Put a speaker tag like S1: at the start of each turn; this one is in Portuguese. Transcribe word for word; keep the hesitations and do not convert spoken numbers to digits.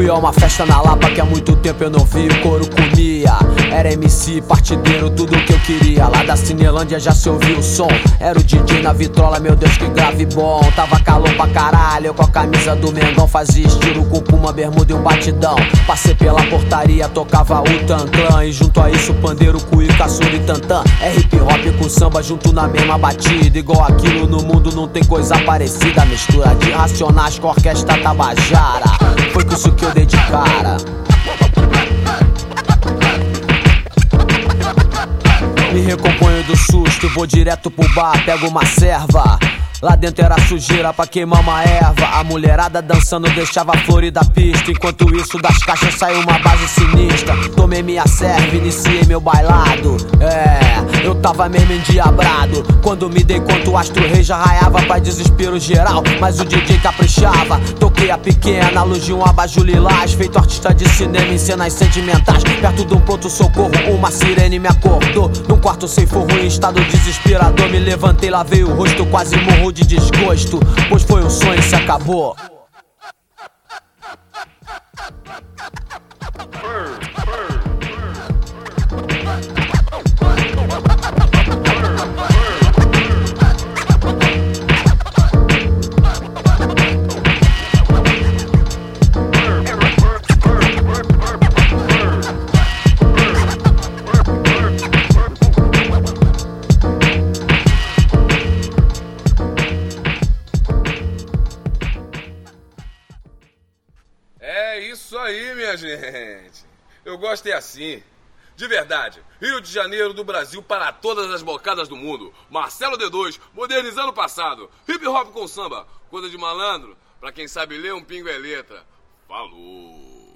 S1: E é uma festa na Lapa que há muito tempo eu não vi. O couro comia, era M C, partideiro, tudo que eu queria. Lá da Cinelândia já se ouvia o som. Era o D J na vitrola, meu Deus que grave bom. Tava calor pra caralho, eu com a camisa do Mengão fazia estilo com puma, bermuda e um batidão. Passei pela portaria, tocava o Tanclan. E junto a isso pandeiro, cuíca, surdo e tantã. É hip hop com samba junto na mesma batida. Igual aquilo no mundo não tem coisa parecida. Mistura de Racionais com orquestra Tabajara. Foi com isso que eu dei de cara. Me recomponho do susto, vou direto pro bar, pego uma serva. Lá dentro era sujeira pra queimar uma erva. A mulherada dançando deixava a florida pista. Enquanto isso das caixas saiu uma base sinistra. Tomei minha serva, iniciei meu bailado. É, eu tava mesmo endiabrado. Quando me dei conta o Astro Rei já raiava pra desespero geral. Mas o D J caprichava. Toquei a pequena, luz de um abajur lilás. Feito artista de cinema em cenas sentimentais. Perto de um pronto-socorro, uma sirene me acordou. Num quarto sem forro em estado desesperador. Me levantei, lavei o rosto, quase morro de desgosto, pois foi um sonho e se acabou.
S2: É isso aí, minha gente. Eu gosto é assim. De verdade, Rio de Janeiro do Brasil para todas as bocadas do mundo. Marcelo D dois, modernizando o passado. Hip hop com samba, coisa de malandro. Pra quem sabe ler, um pingo é letra. Falou.